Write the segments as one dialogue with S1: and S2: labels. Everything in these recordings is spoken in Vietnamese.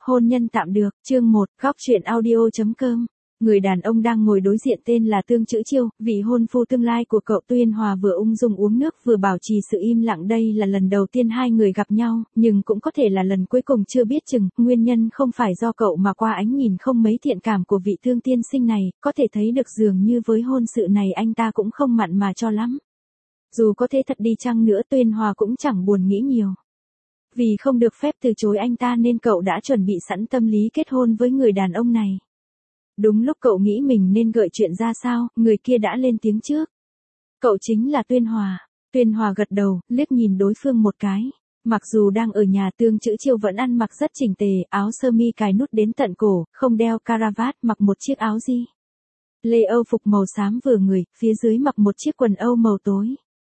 S1: Hôn nhân tạm được, chương 1, góc truyện audio.com. Người đàn ông đang ngồi đối diện tên là Tương Chữ Chiêu, vị hôn phu tương lai của cậu. Tuyên Hòa vừa ung dung uống nước vừa bảo trì sự im lặng. Đây là lần đầu tiên hai người gặp nhau, nhưng cũng có thể là lần cuối cùng, chưa biết chừng. Nguyên nhân không phải do cậu mà qua ánh nhìn không mấy thiện cảm của vị Tương tiên sinh này, có thể thấy được dường như với hôn sự này anh ta cũng không mặn mà cho lắm. Dù có thế thật đi chăng nữa, Tuyên Hòa cũng chẳng buồn nghĩ nhiều. Vì không được phép từ chối anh ta nên cậu đã chuẩn bị sẵn tâm lý kết hôn với người đàn ông này. Đúng lúc cậu nghĩ mình nên gợi chuyện ra sao, người kia đã lên tiếng trước. Cậu chính là Tuyên Hòa. Tuyên Hòa gật đầu, liếc nhìn đối phương một cái. Mặc dù đang ở nhà, Tương Chữ Chiêu vẫn ăn mặc rất chỉnh tề, áo sơ mi cài nút đến tận cổ, không đeo caravat, mặc một chiếc áo gì lê Âu phục màu xám vừa người, phía dưới mặc một chiếc quần Âu màu tối.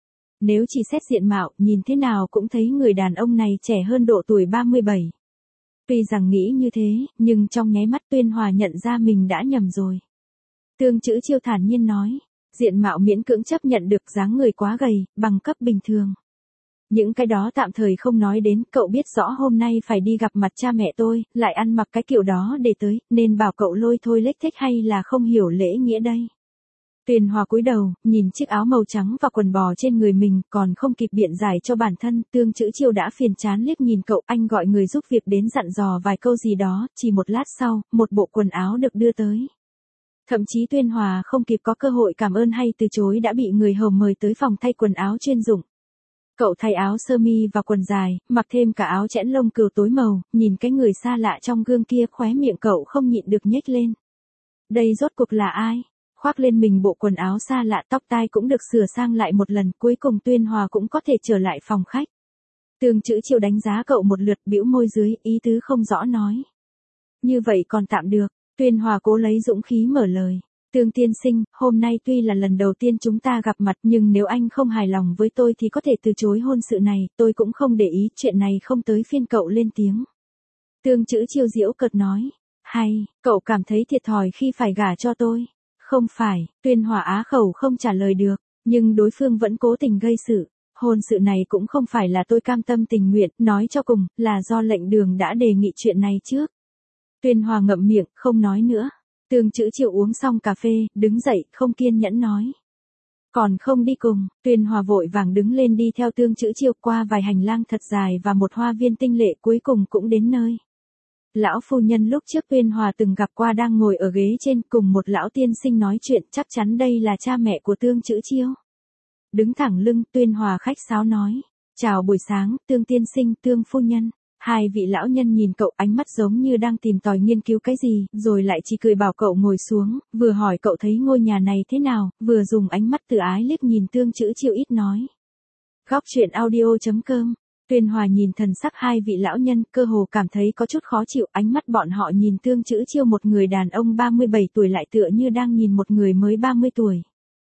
S1: Nếu chỉ xét diện mạo, nhìn thế nào cũng thấy người đàn ông này trẻ hơn độ tuổi 37. Tuy rằng nghĩ như thế, nhưng trong nháy mắt Tuyên Hòa nhận ra mình đã nhầm rồi. Tương Chữ Chiêu thản nhiên nói, diện mạo miễn cưỡng chấp nhận được, dáng người quá gầy, bằng cấp bình thường. Những cái đó tạm thời không nói đến, cậu biết rõ hôm nay phải đi gặp mặt cha mẹ tôi, lại ăn mặc cái kiểu đó để tới, nên bảo cậu lôi thôi lếch thếch hay là không hiểu lễ nghĩa đây. Tuyên Hòa cúi đầu, nhìn chiếc áo màu trắng và quần bò trên người mình, còn không kịp biện giải cho bản thân, Tương Chữ Chiêu đã phiền chán liếc nhìn cậu. Anh gọi người giúp việc đến dặn dò vài câu gì đó, chỉ một lát sau, một bộ quần áo được đưa tới. Thậm chí Tuyên Hòa không kịp có cơ hội cảm ơn hay từ chối đã bị người hầu mời tới phòng thay quần áo chuyên dụng. Cậu thay áo sơ mi và quần dài, mặc thêm cả áo chẽn lông cừu tối màu, nhìn cái người xa lạ trong gương kia, khóe miệng cậu không nhịn được nhếch lên. Đây rốt cuộc là ai? Khoác lên mình bộ quần áo xa lạ, tóc tai cũng được sửa sang lại một lần, cuối cùng Tuyên Hòa cũng có thể trở lại phòng khách. Tương Chữ Chiêu đánh giá cậu một lượt, bĩu môi dưới, ý tứ không rõ nói. Như vậy còn tạm được. Tuyên Hòa cố lấy dũng khí mở lời. Tương tiên sinh, hôm nay tuy là lần đầu tiên chúng ta gặp mặt, nhưng nếu anh không hài lòng với tôi thì có thể từ chối hôn sự này, tôi cũng không để ý, chuyện này không tới phiên cậu lên tiếng. Tương Chữ Chiêu giễu cợt nói. Hay, cậu cảm thấy thiệt thòi khi phải gả cho tôi? Không phải, Tuyên Hòa á khẩu không trả lời được, nhưng đối phương vẫn cố tình gây sự. Hôn sự này cũng không phải là tôi cam tâm tình nguyện, nói cho cùng, là do lệnh đường đã đề nghị chuyện này trước. Tuyên Hòa ngậm miệng, không nói nữa. Tương Chữ Chiêu uống xong cà phê, đứng dậy, không kiên nhẫn nói. Còn không đi cùng. Tuyên Hòa vội vàng đứng lên đi theo Tương Chữ Chiêu qua vài hành lang thật dài và một hoa viên tinh lệ, cuối cùng cũng đến nơi. Lão phu nhân lúc trước Tuyên Hòa từng gặp qua đang ngồi ở ghế trên cùng một lão tiên sinh nói chuyện, chắc chắn đây là cha mẹ của Tương Chữ Chiêu. Đứng thẳng lưng, Tuyên Hòa khách sáo nói. Chào buổi sáng, Tương tiên sinh, Tương phu nhân. Hai vị lão nhân nhìn cậu, ánh mắt giống như đang tìm tòi nghiên cứu cái gì, rồi lại chỉ cười bảo cậu ngồi xuống, vừa hỏi cậu thấy ngôi nhà này thế nào, vừa dùng ánh mắt từ ái liếc nhìn Tương Chữ Chiêu ít nói. Góc truyện audio.com. Tuyên Hòa nhìn thần sắc hai vị lão nhân, cơ hồ cảm thấy có chút khó chịu, ánh mắt bọn họ nhìn Tương Chữ Chiêu, một người đàn ông 37 tuổi lại tựa như đang nhìn một người mới 30 tuổi.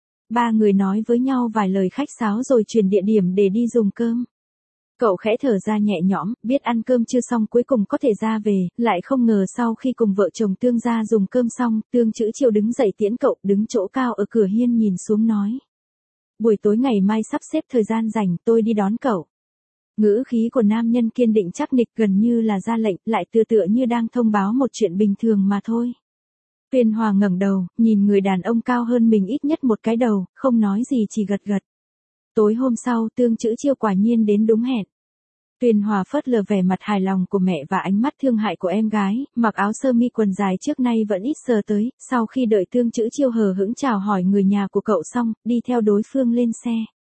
S1: Ba người nói với nhau vài lời khách sáo rồi chuyển địa điểm để đi dùng cơm. Cậu khẽ thở ra nhẹ nhõm, biết ăn cơm chưa xong cuối cùng có thể ra về, lại không ngờ sau khi cùng vợ chồng Tương ra dùng cơm xong, Tương Chữ Chiêu đứng dậy tiễn cậu, đứng chỗ cao ở cửa hiên nhìn xuống nói. Buổi tối ngày mai sắp xếp thời gian rảnh, tôi đi đón cậu. Ngữ khí của nam nhân kiên định chắc nịch, gần như là ra lệnh, lại tựa như đang thông báo một chuyện bình thường mà thôi. Tuyên Hòa ngẩng đầu, nhìn người đàn ông cao hơn mình ít nhất một cái đầu, không nói gì chỉ gật gật. Tối hôm sau, Tương Chữ Chiêu quả nhiên đến đúng hẹn. Tuyên Hòa phớt lờ vẻ mặt hài lòng của mẹ và ánh mắt thương hại của em gái, mặc áo sơ mi quần dài trước nay vẫn ít sờ tới, sau khi đợi Tương Chữ Chiêu hờ hững chào hỏi người nhà của cậu xong, đi theo đối phương lên xe.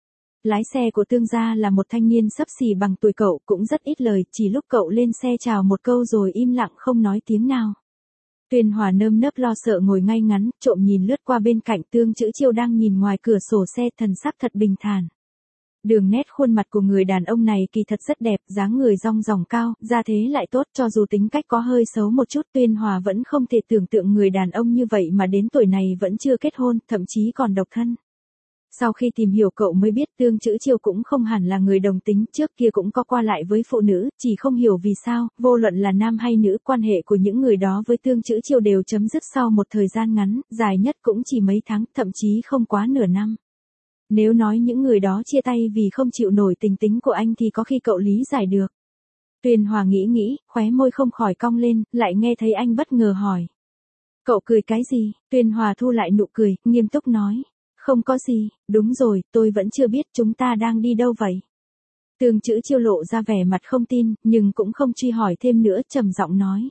S1: Lái xe của Tương gia là một thanh niên xấp xỉ bằng tuổi cậu, cũng rất ít lời, chỉ lúc cậu lên xe chào một câu rồi im lặng không nói tiếng nào. Tuyên Hòa nơm nớp lo sợ ngồi ngay ngắn, trộm nhìn lướt qua bên cạnh Tương Chữ Chiêu đang nhìn ngoài cửa sổ xe, thần sắc thật bình thản. Đường nét khuôn mặt của người đàn ông này kỳ thật rất đẹp, dáng người dong dỏng cao, gia thế lại tốt, cho dù tính cách có hơi xấu một chút, Tuyên Hòa vẫn không thể tưởng tượng người đàn ông như vậy mà đến tuổi này vẫn chưa kết hôn, thậm chí còn độc thân. Sau khi tìm hiểu cậu mới biết Tương Chữ Chiêu cũng không hẳn là người đồng tính, trước kia cũng có qua lại với phụ nữ, chỉ không hiểu vì sao, vô luận là nam hay nữ, quan hệ của những người đó với Tương Chữ Chiêu đều chấm dứt sau một thời gian ngắn, dài nhất cũng chỉ mấy tháng, thậm chí không quá nửa năm. Nếu nói những người đó chia tay vì không chịu nổi tình tính của anh thì có khi cậu lý giải được. Tuyền Hòa nghĩ nghĩ, khóe môi không khỏi cong lên, lại nghe thấy anh bất ngờ hỏi. Cậu cười cái gì? Tuyền Hòa thu lại nụ cười, nghiêm túc nói. Không có gì, đúng rồi, tôi vẫn chưa biết chúng ta đang đi đâu vậy. Tương Chữ Chiêu lộ ra vẻ mặt không tin, nhưng cũng không truy hỏi thêm nữa, trầm giọng nói.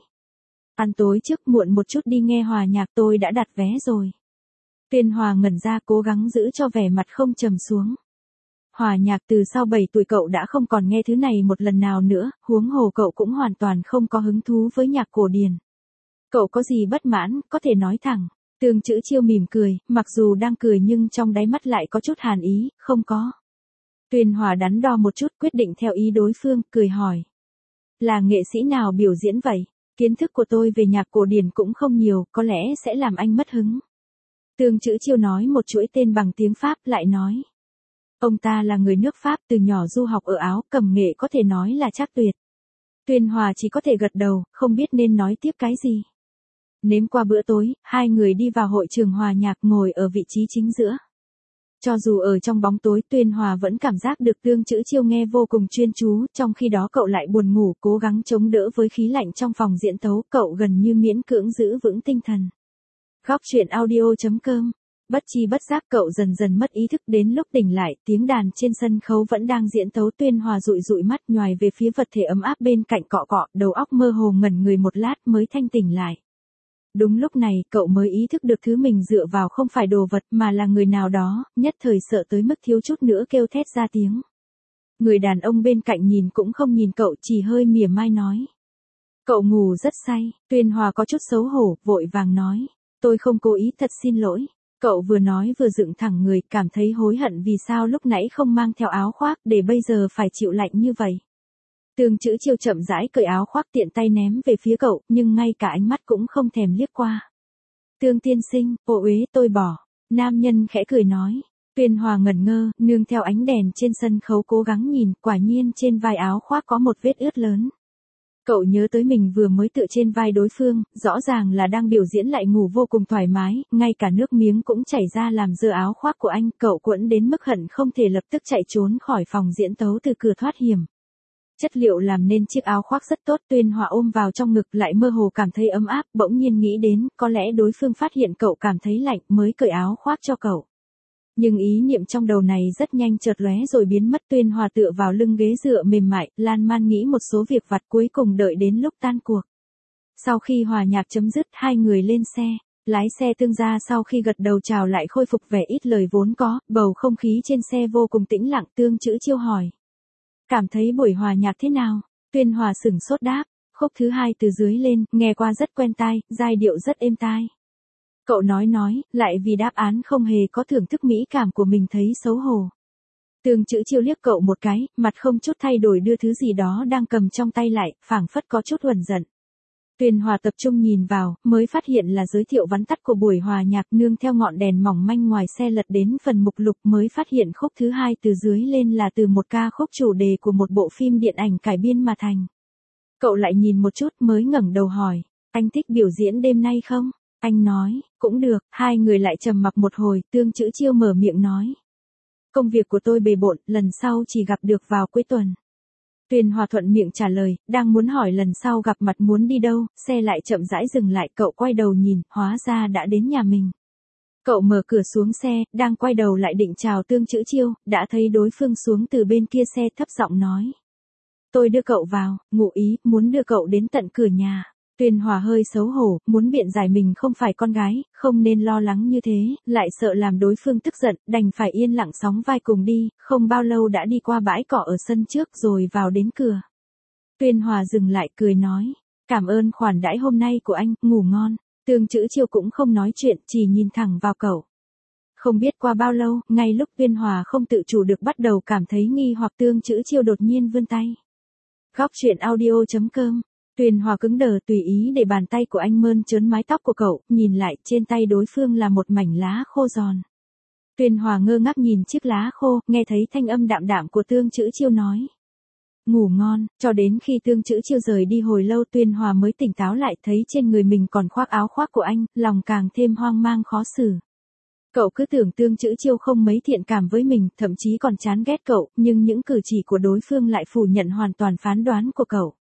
S1: Ăn tối trước, muộn một chút đi nghe hòa nhạc, tôi đã đặt vé rồi. Tuyền Hòa ngẩn ra, cố gắng giữ cho vẻ mặt không trầm xuống. Hòa nhạc từ sau 7 tuổi cậu đã không còn nghe thứ này một lần nào nữa, huống hồ cậu cũng hoàn toàn không có hứng thú với nhạc cổ điển. Cậu có gì bất mãn, có thể nói thẳng. Tương Chữ Chiêu mỉm cười, mặc dù đang cười nhưng trong đáy mắt lại có chút hàn ý, không có. Tuyền Hòa đắn đo một chút, quyết định theo ý đối phương, cười hỏi. Là nghệ sĩ nào biểu diễn vậy? Kiến thức của tôi về nhạc cổ điển cũng không nhiều, có lẽ sẽ làm anh mất hứng. Tương Chữ Chiêu nói một chuỗi tên bằng tiếng Pháp, lại nói. Ông ta là người nước Pháp, từ nhỏ du học ở Áo, cầm nghệ có thể nói là trác tuyệt. Tuyền Hòa chỉ có thể gật đầu, không biết nên nói tiếp cái gì. Nếm qua bữa tối, hai người đi vào hội trường hòa nhạc, ngồi ở vị trí chính giữa. Cho dù ở trong bóng tối, Tuyền Hòa vẫn cảm giác được Tương Chữ Chiêu nghe vô cùng chuyên chú, trong khi đó cậu lại buồn ngủ, cố gắng chống đỡ với khí lạnh trong phòng diễn tấu, cậu gần như miễn cưỡng giữ vững tinh thần. Góc truyện audio.com. Bất chi bất giác cậu dần dần mất ý thức, đến lúc tỉnh lại, tiếng đàn trên sân khấu vẫn đang diễn tấu. Tuyền Hòa dụi dụi mắt, nhoài về phía vật thể ấm áp bên cạnh, cọ cọ, đầu óc mơ hồ, ngẩn người một lát mới thanh tỉnh lại. Đúng lúc này, cậu mới ý thức được thứ mình dựa vào không phải đồ vật mà là người nào đó, nhất thời sợ tới mức thiếu chút nữa kêu thét ra tiếng. Người đàn ông bên cạnh nhìn cũng không nhìn cậu, chỉ hơi mỉa mai nói. Cậu ngủ rất say. Tuyền Hòa có chút xấu hổ, vội vàng nói. Tôi không cố ý, thật xin lỗi. Cậu vừa nói vừa dựng thẳng người, cảm thấy hối hận vì sao lúc nãy không mang theo áo khoác, để bây giờ phải chịu lạnh như vậy. Tương Chữ Chiêu chậm rãi cởi áo khoác, tiện tay ném về phía cậu, nhưng ngay cả ánh mắt cũng không thèm liếc qua. Tương tiên sinh, ô uế, tôi bỏ. Nam nhân khẽ cười nói. Tuyền Hòa ngẩn ngơ, nương theo ánh đèn trên sân khấu cố gắng nhìn, quả nhiên trên vai áo khoác có một vết ướt lớn. Cậu nhớ tới mình vừa mới tựa trên vai đối phương, rõ ràng là đang biểu diễn lại ngủ vô cùng thoải mái, ngay cả nước miếng cũng chảy ra làm dơ áo khoác của anh, cậu quẫn đến mức hận không thể lập tức chạy trốn khỏi phòng diễn tấu từ cửa thoát hiểm. Chất liệu làm nên chiếc áo khoác rất tốt, Tuyền Hòa ôm vào trong ngực lại mơ hồ cảm thấy ấm áp, bỗng nhiên nghĩ đến, có lẽ đối phương phát hiện cậu cảm thấy lạnh mới cởi áo khoác cho cậu. Nhưng ý niệm trong đầu này rất nhanh chợt lóe rồi biến mất. Tuyền Hòa tựa vào lưng ghế dựa mềm mại, lan man nghĩ một số việc vặt, cuối cùng đợi đến lúc tan cuộc. Sau khi hòa nhạc chấm dứt, hai người lên xe. Lái xe Tương gia sau khi gật đầu chào lại khôi phục vẻ ít lời vốn có, bầu không khí trên xe vô cùng tĩnh lặng. Tương Chữ Chiêu hỏi. Cảm thấy buổi hòa nhạc thế nào? Tuyền Hòa sửng sốt đáp. Khúc thứ 2 từ dưới lên, nghe qua rất quen tai, giai điệu rất êm tai. Cậu nói, lại vì đáp án không hề có thưởng thức mỹ cảm của mình thấy xấu hổ. Tương Chữ Chiêu liếc cậu một cái, mặt không chút thay đổi đưa thứ gì đó đang cầm trong tay lại, phảng phất có chút uẩn giận. Tuyền Hòa tập trung nhìn vào, mới phát hiện là giới thiệu vắn tắt của buổi hòa nhạc, nương theo ngọn đèn mỏng manh ngoài xe lật đến phần mục lục mới phát hiện khúc thứ 2 từ dưới lên là từ một ca khúc chủ đề của một bộ phim điện ảnh cải biên mà thành. Cậu lại nhìn một chút mới ngẩng đầu hỏi, anh thích biểu diễn đêm nay không? Anh nói, cũng được. Hai người lại trầm mặc một hồi, Tương Chữ Chiêu mở miệng nói. Công việc của tôi bề bộn, lần sau chỉ gặp được vào cuối tuần. Tuyền Hòa thuận miệng trả lời, đang muốn hỏi lần sau gặp mặt muốn đi đâu, xe lại chậm rãi dừng lại, cậu quay đầu nhìn, hóa ra đã đến nhà mình. Cậu mở cửa xuống xe, đang quay đầu lại định chào Tương Chữ Chiêu, đã thấy đối phương xuống từ bên kia xe, thấp giọng nói. Tôi đưa cậu vào, ngụ ý, muốn đưa cậu đến tận cửa nhà. Tuyền Hòa hơi xấu hổ, muốn biện giải mình không phải con gái, không nên lo lắng như thế, lại sợ làm đối phương tức giận, đành phải yên lặng sóng vai cùng đi, không bao lâu đã đi qua bãi cỏ ở sân trước rồi vào đến cửa. Tuyền Hòa dừng lại cười nói, cảm ơn khoản đãi hôm nay của anh, ngủ ngon. Tương Chữ Chiêu cũng không nói chuyện, chỉ nhìn thẳng vào cậu. Không biết qua bao lâu, ngay lúc Tuyền Hòa không tự chủ được bắt đầu cảm thấy nghi hoặc, Tương Chữ Chiêu đột nhiên vươn tay. Góc truyện audio.com. Tuyền Hòa cứng đờ, tùy ý để bàn tay của anh mơn trớn mái tóc của cậu, nhìn lại, trên tay đối phương là một mảnh lá khô giòn. Tuyền Hòa ngơ ngác nhìn chiếc lá khô, nghe thấy thanh âm đạm đạm của Tương Chữ Chiêu nói. Ngủ ngon, cho đến khi Tương Chữ Chiêu rời đi hồi lâu Tuyền Hòa mới tỉnh táo lại, thấy trên người mình còn khoác áo khoác của anh, lòng càng thêm hoang mang khó xử. Cậu cứ tưởng Tương Chữ Chiêu không mấy thiện cảm với mình, thậm chí còn chán ghét cậu, nhưng những cử chỉ của đối phương lại phủ nhận hoàn toàn phán đoán của cậu.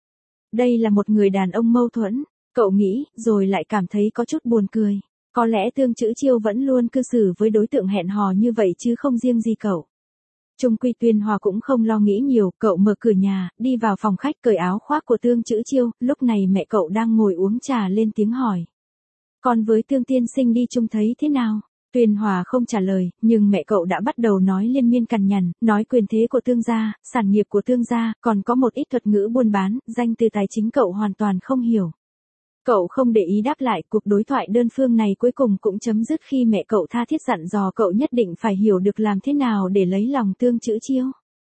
S1: Đây là một người đàn ông mâu thuẫn, cậu nghĩ, rồi lại cảm thấy có chút buồn cười. Có lẽ Tương Chữ Chiêu vẫn luôn cư xử với đối tượng hẹn hò như vậy chứ không riêng gì cậu. Chung quy Tuyên Hòa cũng không lo nghĩ nhiều, cậu mở cửa nhà, đi vào phòng khách cởi áo khoác của Tương Chữ Chiêu, lúc này mẹ cậu đang ngồi uống trà lên tiếng hỏi. Con với Tương tiên sinh đi chung thấy thế nào? Tuyên Hòa không trả lời, nhưng mẹ cậu đã bắt đầu nói liên miên cằn nhằn, nói quyền thế của Tương gia, sản nghiệp của Tương gia, còn có một ít thuật ngữ buôn bán, danh từ tài chính cậu hoàn toàn không hiểu. Cậu không để ý đáp lại, cuộc đối thoại đơn phương này cuối cùng cũng chấm dứt khi mẹ cậu tha thiết dặn dò cậu nhất định phải hiểu được làm thế nào để lấy lòng Tương Chữ Chiêu.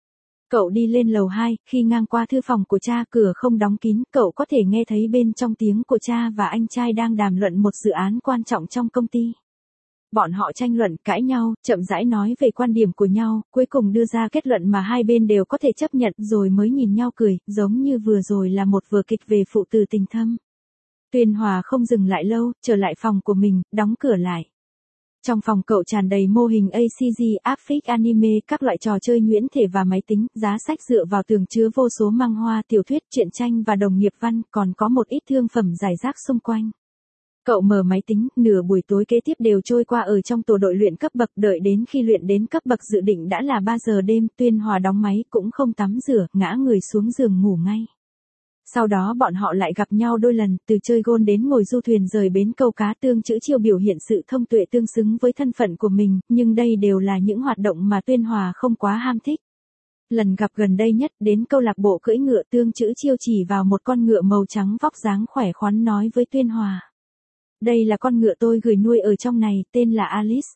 S1: Cậu đi lên lầu 2, khi ngang qua thư phòng của cha, cửa không đóng kín, cậu có thể nghe thấy bên trong tiếng của cha và anh trai đang đàm luận một dự án quan trọng trong công ty. Bọn họ tranh luận, cãi nhau, chậm rãi nói về quan điểm của nhau, cuối cùng đưa ra kết luận mà hai bên đều có thể chấp nhận, rồi mới nhìn nhau cười, giống như vừa rồi là một vở kịch về phụ tử tình thâm. Tuyên Hòa không dừng lại lâu, trở lại phòng của mình, đóng cửa lại. Trong phòng cậu tràn đầy mô hình ACG, áp phích anime, các loại trò chơi nhuyễn thể và máy tính, giá sách dựa vào tường chứa vô số manga hoa, tiểu thuyết, truyện tranh và đồng nghiệp văn, còn có một ít thương phẩm rải rác xung quanh. Cậu mở máy tính, nửa buổi tối kế tiếp đều trôi qua ở trong tổ đội luyện cấp bậc, đợi đến khi luyện đến cấp bậc dự định đã là 3 giờ đêm, Tuyên Hòa đóng máy cũng không tắm rửa, ngã người xuống giường ngủ ngay. Sau đó bọn họ lại gặp nhau đôi lần, từ chơi gôn đến ngồi du thuyền rời bến câu cá. Tương Chữ Chiêu biểu hiện sự thông tuệ tương xứng với thân phận của mình, nhưng đây đều là những hoạt động mà Tuyên Hòa không quá ham thích. Lần gặp gần đây nhất đến câu lạc bộ cưỡi ngựa, Tương Chữ Chiêu chỉ vào một con ngựa màu trắng vóc dáng khỏe khoắn nói với Tuyên Hòa. Đây là con ngựa tôi gửi nuôi ở trong này, tên là Alice.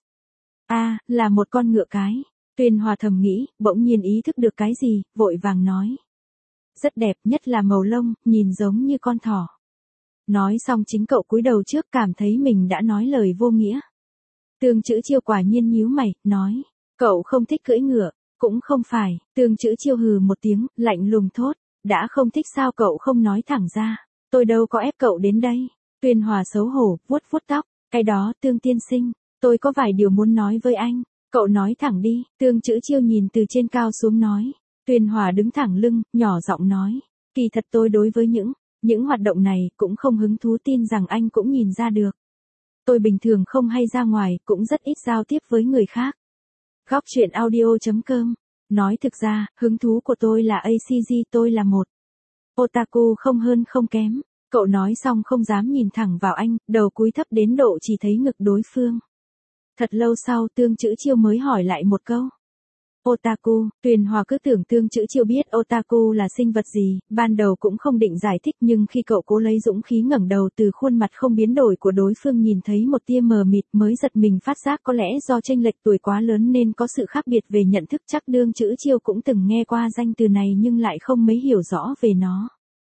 S1: À, là một con ngựa cái. Tuyên Hòa thầm nghĩ, bỗng nhiên ý thức được cái gì, vội vàng nói. Rất đẹp, nhất là màu lông, nhìn giống như con thỏ. Nói xong chính cậu cúi đầu trước, cảm thấy mình đã nói lời vô nghĩa. Tương Chữ Chiêu quả nhiên nhíu mày, nói. Cậu không thích cưỡi ngựa, cũng không phải. Tương Chữ Chiêu hừ một tiếng, lạnh lùng thốt. Đã không thích sao cậu không nói thẳng ra. Tôi đâu có ép cậu đến đây. Tuyên Hòa xấu hổ, vuốt vuốt tóc. Cái đó, Tương tiên sinh, tôi có vài điều muốn nói với anh. Cậu nói thẳng đi. Tương Chữ Chiêu nhìn từ trên cao xuống nói. Tuyên Hòa đứng thẳng lưng, nhỏ giọng nói. Kỳ thật tôi đối với những hoạt động này cũng không hứng thú, tin rằng anh cũng nhìn ra được. Tôi bình thường không hay ra ngoài, cũng rất ít giao tiếp với người khác. Góc truyện audio.com. Nói thực ra, hứng thú của tôi là ACG, tôi là một otaku không hơn không kém. Cậu nói xong không dám nhìn thẳng vào anh, đầu cúi thấp đến độ chỉ thấy ngực đối phương. Thật lâu sau Tương Chữ Chiêu mới hỏi lại một câu. Otaku, Tuyên Hòa cứ tưởng Tương Chữ Chiêu biết otaku là sinh vật gì, ban đầu cũng không định giải thích, nhưng khi cậu cố lấy dũng khí ngẩng đầu từ khuôn mặt không biến đổi của đối phương nhìn thấy một tia mờ mịt, mới giật mình phát giác có lẽ do chênh lệch tuổi quá lớn nên có sự khác biệt về nhận thức. Chắc Tương Chữ Chiêu cũng từng nghe qua danh từ này nhưng lại không mấy hiểu rõ về nó.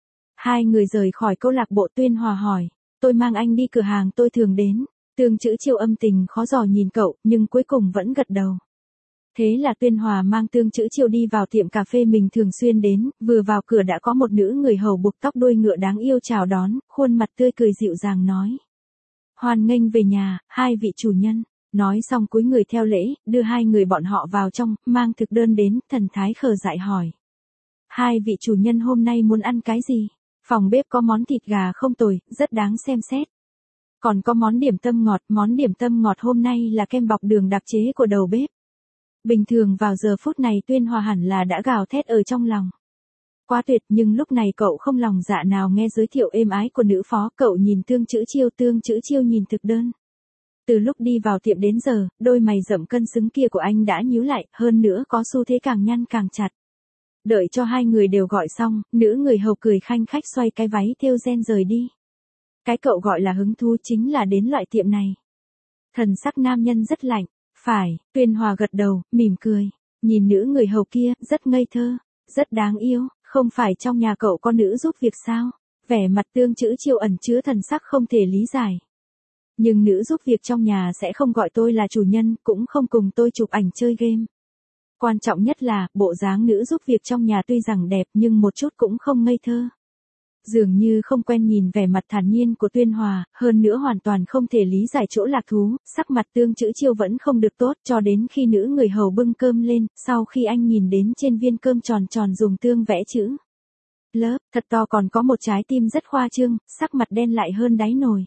S1: Hai người rời khỏi câu lạc bộ. Tuyên Hòa hỏi, tôi mang anh đi cửa hàng tôi thường đến. Tương Chữ Chiêu âm tình khó dò nhìn cậu, nhưng cuối cùng vẫn gật đầu. Thế là Tuyên Hòa mang Tương Chữ Chiêu đi vào tiệm cà phê mình thường xuyên đến, vừa vào cửa đã có một nữ người hầu buộc tóc đuôi ngựa đáng yêu chào đón, khuôn mặt tươi cười dịu dàng nói. Hoan nghênh về nhà, hai vị chủ nhân. Nói xong cúi người theo lễ, đưa hai người bọn họ vào trong, mang thực đơn đến, thần thái khờ dại hỏi. Hai vị chủ nhân hôm nay muốn ăn cái gì? Phòng bếp có món thịt gà không tồi, rất đáng xem xét. Còn có món điểm tâm ngọt, món điểm tâm ngọt hôm nay là kem bọc đường đặc chế của đầu bếp. Bình thường vào giờ phút này Tuyên Hòa hẳn là đã gào thét ở trong lòng. Quá tuyệt, nhưng lúc này cậu không lòng dạ nào nghe giới thiệu êm ái của nữ phó, cậu nhìn Tương Chữ Chiêu, Tương Chữ Chiêu nhìn thực đơn. Từ lúc đi vào tiệm đến giờ, đôi mày rậm cân xứng kia của anh đã nhíu lại, hơn nữa có xu thế càng nhăn càng chặt. Đợi cho hai người đều gọi xong, nữ người hầu cười khanh khách xoay cái váy thêu ren rời đi. Cái cậu gọi là hứng thú chính là đến loại tiệm này. Thần sắc nam nhân rất lạnh. Phải, Tuyên Hòa gật đầu, mỉm cười. Nhìn nữ người hầu kia, rất ngây thơ, rất đáng yêu. Không phải trong nhà cậu có nữ giúp việc sao? Vẻ mặt Tương Chữ Chiêu ẩn chứa thần sắc không thể lý giải. Nhưng nữ giúp việc trong nhà sẽ không gọi tôi là chủ nhân, cũng không cùng tôi chụp ảnh chơi game. Quan trọng nhất là, bộ dáng nữ giúp việc trong nhà tuy rằng đẹp nhưng một chút cũng không ngây thơ. Dường như không quen nhìn vẻ mặt thản nhiên của Tuyên Hòa, hơn nữa hoàn toàn không thể lý giải chỗ lạc thú, sắc mặt Tương Chữ Chiêu vẫn không được tốt cho đến khi nữ người hầu bưng cơm lên, sau khi anh nhìn đến trên viên cơm tròn tròn dùng tương vẽ chữ. Lớp, thật to còn có một trái tim rất khoa trương, sắc mặt đen lại hơn đáy nồi.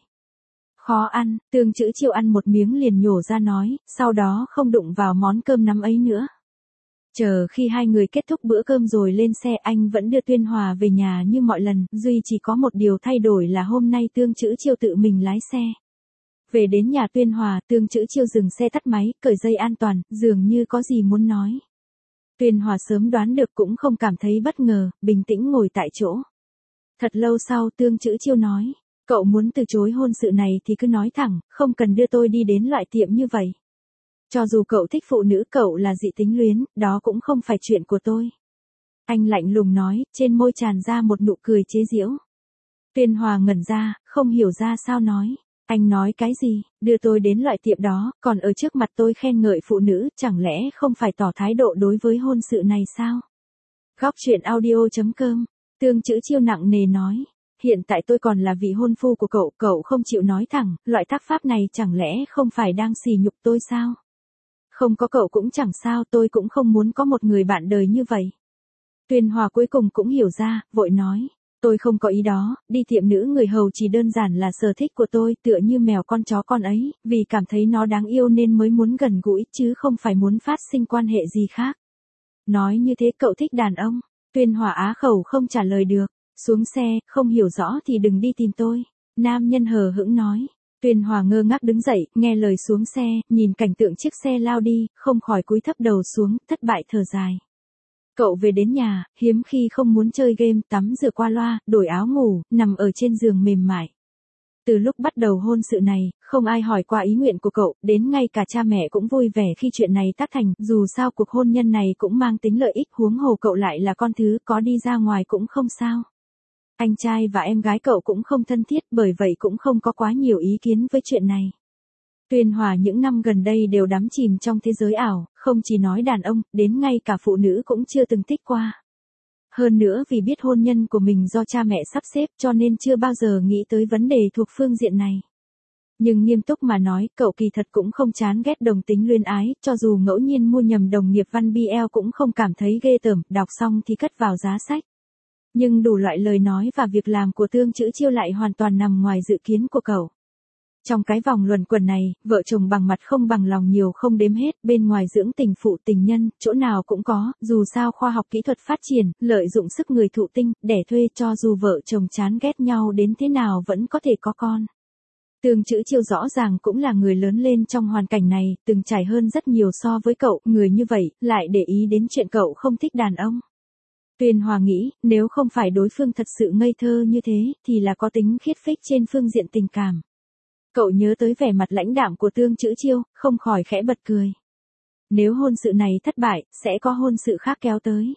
S1: Khó ăn, Tương Chữ Chiêu ăn một miếng liền nhổ ra nói, sau đó không đụng vào món cơm nắm ấy nữa. Chờ khi hai người kết thúc bữa cơm rồi lên xe, anh vẫn đưa Tuyên Hòa về nhà như mọi lần, duy chỉ có một điều thay đổi là hôm nay Tương Chữ Chiêu tự mình lái xe. Về đến nhà Tuyên Hòa, Tương Chữ Chiêu dừng xe tắt máy, cởi dây an toàn, dường như có gì muốn nói. Tuyên Hòa sớm đoán được cũng không cảm thấy bất ngờ, bình tĩnh ngồi tại chỗ. Thật lâu sau Tương Chữ Chiêu nói, cậu muốn từ chối hôn sự này thì cứ nói thẳng, không cần đưa tôi đi đến loại tiệm như vậy. Cho dù cậu thích phụ nữ, cậu là dị tính luyến, đó cũng không phải chuyện của tôi. Anh lạnh lùng nói, trên môi tràn ra một nụ cười chế giễu. Tuyên Hòa ngẩn ra, không hiểu ra sao nói. Anh nói cái gì, đưa tôi đến loại tiệm đó, còn ở trước mặt tôi khen ngợi phụ nữ, chẳng lẽ không phải tỏ thái độ đối với hôn sự này sao? Góc truyện audio.com, Tương Chữ Chiêu nặng nề nói. Hiện tại tôi còn là vị hôn phu của cậu, cậu không chịu nói thẳng, loại tác pháp này chẳng lẽ không phải đang sỉ nhục tôi sao? Không có cậu cũng chẳng sao, tôi cũng không muốn có một người bạn đời như vậy. Tuyên Hòa cuối cùng cũng hiểu ra, vội nói. Tôi không có ý đó, đi tiệm nữ người hầu chỉ đơn giản là sở thích của tôi, tựa như mèo con chó con ấy, vì cảm thấy nó đáng yêu nên mới muốn gần gũi, chứ không phải muốn phát sinh quan hệ gì khác. Nói như thế cậu thích đàn ông. Tuyên Hòa á khẩu không trả lời được. Xuống xe, không hiểu rõ thì đừng đi tìm tôi. Nam nhân hờ hững nói. Tuyên Hòa ngơ ngác đứng dậy, nghe lời xuống xe, nhìn cảnh tượng chiếc xe lao đi, không khỏi cúi thấp đầu xuống, thất bại thở dài. Cậu về đến nhà, hiếm khi không muốn chơi game, tắm rửa qua loa, đổi áo ngủ, nằm ở trên giường mềm mại. Từ lúc bắt đầu hôn sự này, không ai hỏi qua ý nguyện của cậu, đến ngay cả cha mẹ cũng vui vẻ khi chuyện này tác thành, dù sao cuộc hôn nhân này cũng mang tính lợi ích, huống hồ cậu lại là con thứ, có đi ra ngoài cũng không sao. Anh trai và em gái cậu cũng không thân thiết, bởi vậy cũng không có quá nhiều ý kiến với chuyện này. Tuyên Hòa những năm gần đây đều đắm chìm trong thế giới ảo, không chỉ nói đàn ông, đến ngay cả phụ nữ cũng chưa từng thích qua. Hơn nữa vì biết hôn nhân của mình do cha mẹ sắp xếp cho nên chưa bao giờ nghĩ tới vấn đề thuộc phương diện này. Nhưng nghiêm túc mà nói, cậu kỳ thật cũng không chán ghét đồng tính luyến ái, cho dù ngẫu nhiên mua nhầm đồng nghiệp văn BL cũng không cảm thấy ghê tởm, đọc xong thì cất vào giá sách. Nhưng đủ loại lời nói và việc làm của Tương Chữ Chiêu lại hoàn toàn nằm ngoài dự kiến của cậu. Trong cái vòng luẩn quẩn này, vợ chồng bằng mặt không bằng lòng nhiều không đếm hết, bên ngoài dưỡng tình phụ tình nhân, chỗ nào cũng có, dù sao khoa học kỹ thuật phát triển, lợi dụng sức người thụ tinh, đẻ thuê cho dù vợ chồng chán ghét nhau đến thế nào vẫn có thể có con. Tương Chữ Chiêu rõ ràng cũng là người lớn lên trong hoàn cảnh này, từng trải hơn rất nhiều so với cậu, người như vậy, lại để ý đến chuyện cậu không thích đàn ông. Tuyên Hòa nghĩ, nếu không phải đối phương thật sự ngây thơ như thế, thì là có tính khiết phích trên phương diện tình cảm. Cậu nhớ tới vẻ mặt lãnh đạm của Tương Chữ Chiêu, không khỏi khẽ bật cười. Nếu hôn sự này thất bại, sẽ có hôn sự khác kéo tới.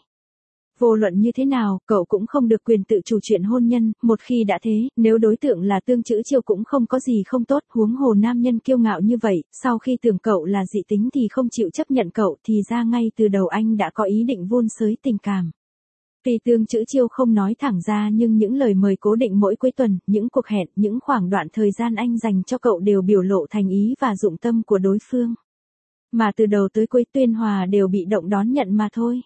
S1: Vô luận như thế nào, cậu cũng không được quyền tự chủ chuyện hôn nhân, một khi đã thế, nếu đối tượng là Tương Chữ Chiêu cũng không có gì không tốt, huống hồ nam nhân kiêu ngạo như vậy, sau khi tưởng cậu là dị tính thì không chịu chấp nhận cậu thì ra ngay từ đầu anh đã có ý định vun xới tình cảm. Tuy Tương Chữ Chiêu không nói thẳng ra nhưng những lời mời cố định mỗi cuối tuần, những cuộc hẹn, những khoảng đoạn thời gian anh dành cho cậu đều biểu lộ thành ý và dụng tâm của đối phương. Mà từ đầu tới cuối Tuyên Hòa đều bị động đón nhận mà thôi.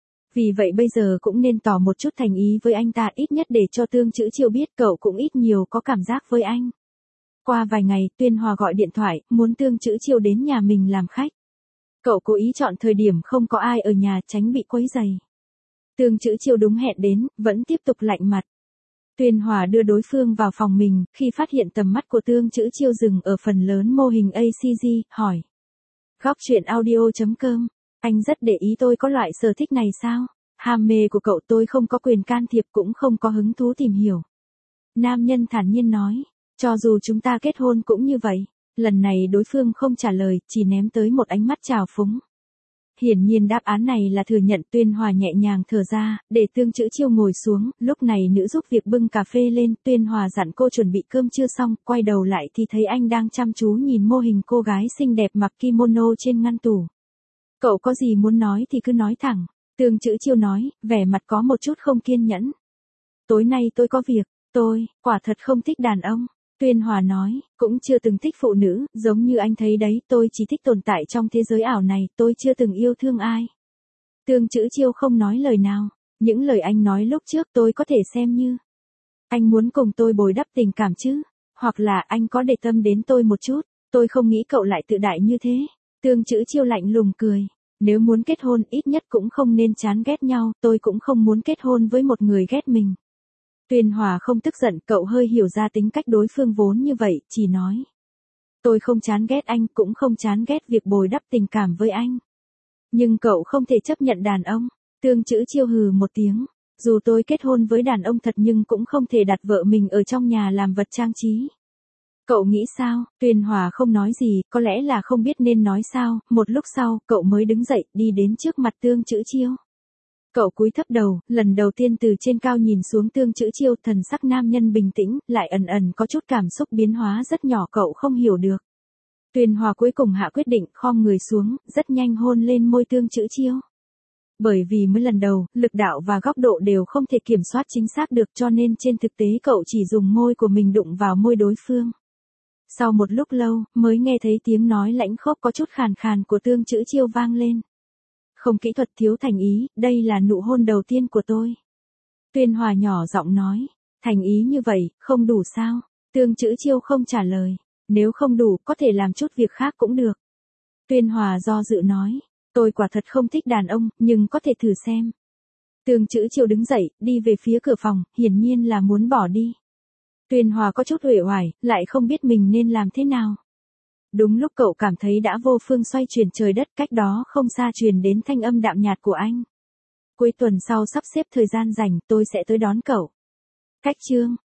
S1: Vì vậy bây giờ cũng nên tỏ một chút thành ý với anh ta, ít nhất để cho Tương Chữ Chiêu biết cậu cũng ít nhiều có cảm giác với anh. Qua vài ngày, Tuyên Hòa gọi điện thoại, muốn Tương Chữ Chiêu đến nhà mình làm khách. Cậu cố ý chọn thời điểm không có ai ở nhà tránh bị quấy rầy. Tương Chữ Chiêu đúng hẹn đến, vẫn tiếp tục lạnh mặt. Tuyên Hòa đưa đối phương vào phòng mình, khi phát hiện tầm mắt của Tương Chữ Chiêu dừng ở phần lớn mô hình ACG, hỏi. Góc truyện audio.com, anh rất để ý tôi có loại sở thích này sao? Ham mê của cậu tôi không có quyền can thiệp cũng không có hứng thú tìm hiểu. Nam nhân thản nhiên nói, cho dù chúng ta kết hôn cũng như vậy. Lần này đối phương không trả lời, chỉ ném tới một ánh mắt trào phúng. Hiển nhiên đáp án này là thừa nhận. Tuyên Hòa nhẹ nhàng thở ra, để Tương Chữ Chiêu ngồi xuống, lúc này nữ giúp việc bưng cà phê lên, Tuyên Hòa dặn cô chuẩn bị cơm trưa xong, quay đầu lại thì thấy anh đang chăm chú nhìn mô hình cô gái xinh đẹp mặc kimono trên ngăn tủ. Cậu có gì muốn nói thì cứ nói thẳng, Tương Chữ Chiêu nói, vẻ mặt có một chút không kiên nhẫn. Tối nay tôi có việc, tôi, quả thật không thích đàn ông. Tuyên Hòa nói, cũng chưa từng thích phụ nữ, giống như anh thấy đấy, tôi chỉ thích tồn tại trong thế giới ảo này, tôi chưa từng yêu thương ai. Tương Chữ Chiêu không nói lời nào. Những lời anh nói lúc trước tôi có thể xem như. Anh muốn cùng tôi bồi đắp tình cảm chứ? Hoặc là anh có để tâm đến tôi một chút? Tôi không nghĩ cậu lại tự đại như thế. Tương Chữ Chiêu lạnh lùng cười. Nếu muốn kết hôn ít nhất cũng không nên chán ghét nhau, tôi cũng không muốn kết hôn với một người ghét mình. Tuyền Hòa không tức giận, cậu hơi hiểu ra tính cách đối phương vốn như vậy, chỉ nói. Tôi không chán ghét anh, cũng không chán ghét việc bồi đắp tình cảm với anh. Nhưng cậu không thể chấp nhận đàn ông. Tương Chữ Chiêu hừ một tiếng. Dù tôi kết hôn với đàn ông thật nhưng cũng không thể đặt vợ mình ở trong nhà làm vật trang trí. Cậu nghĩ sao? Tuyền Hòa không nói gì, có lẽ là không biết nên nói sao, một lúc sau, cậu mới đứng dậy, đi đến trước mặt Tương Chữ Chiêu. Cậu cúi thấp đầu, lần đầu tiên từ trên cao nhìn xuống Tương Chữ Chiêu, thần sắc nam nhân bình tĩnh, lại ẩn ẩn có chút cảm xúc biến hóa rất nhỏ cậu không hiểu được. Tuyền Hòa cuối cùng hạ quyết định, khom người xuống, rất nhanh hôn lên môi Tương Chữ Chiêu. Bởi vì mới lần đầu, lực đạo và góc độ đều không thể kiểm soát chính xác được cho nên trên thực tế cậu chỉ dùng môi của mình đụng vào môi đối phương. Sau một lúc lâu, mới nghe thấy tiếng nói lãnh khốc có chút khàn khàn của Tương Chữ Chiêu vang lên. Không kỹ thuật thiếu thành ý, đây là nụ hôn đầu tiên của tôi. Tuyền Hòa nhỏ giọng nói, thành ý như vậy, không đủ sao? Tương Chữ Chiêu không trả lời, nếu không đủ, có thể làm chút việc khác cũng được. Tuyền Hòa do dự nói, tôi quả thật không thích đàn ông, nhưng có thể thử xem. Tương Chữ Chiêu đứng dậy, đi về phía cửa phòng, hiển nhiên là muốn bỏ đi. Tuyền Hòa có chút uể oải, lại không biết mình nên làm thế nào. Đúng lúc cậu cảm thấy đã vô phương xoay chuyển trời đất, cách đó không xa truyền đến thanh âm đạm nhạt của anh. Cuối tuần sau sắp xếp thời gian rảnh, tôi sẽ tới đón cậu. Cách chương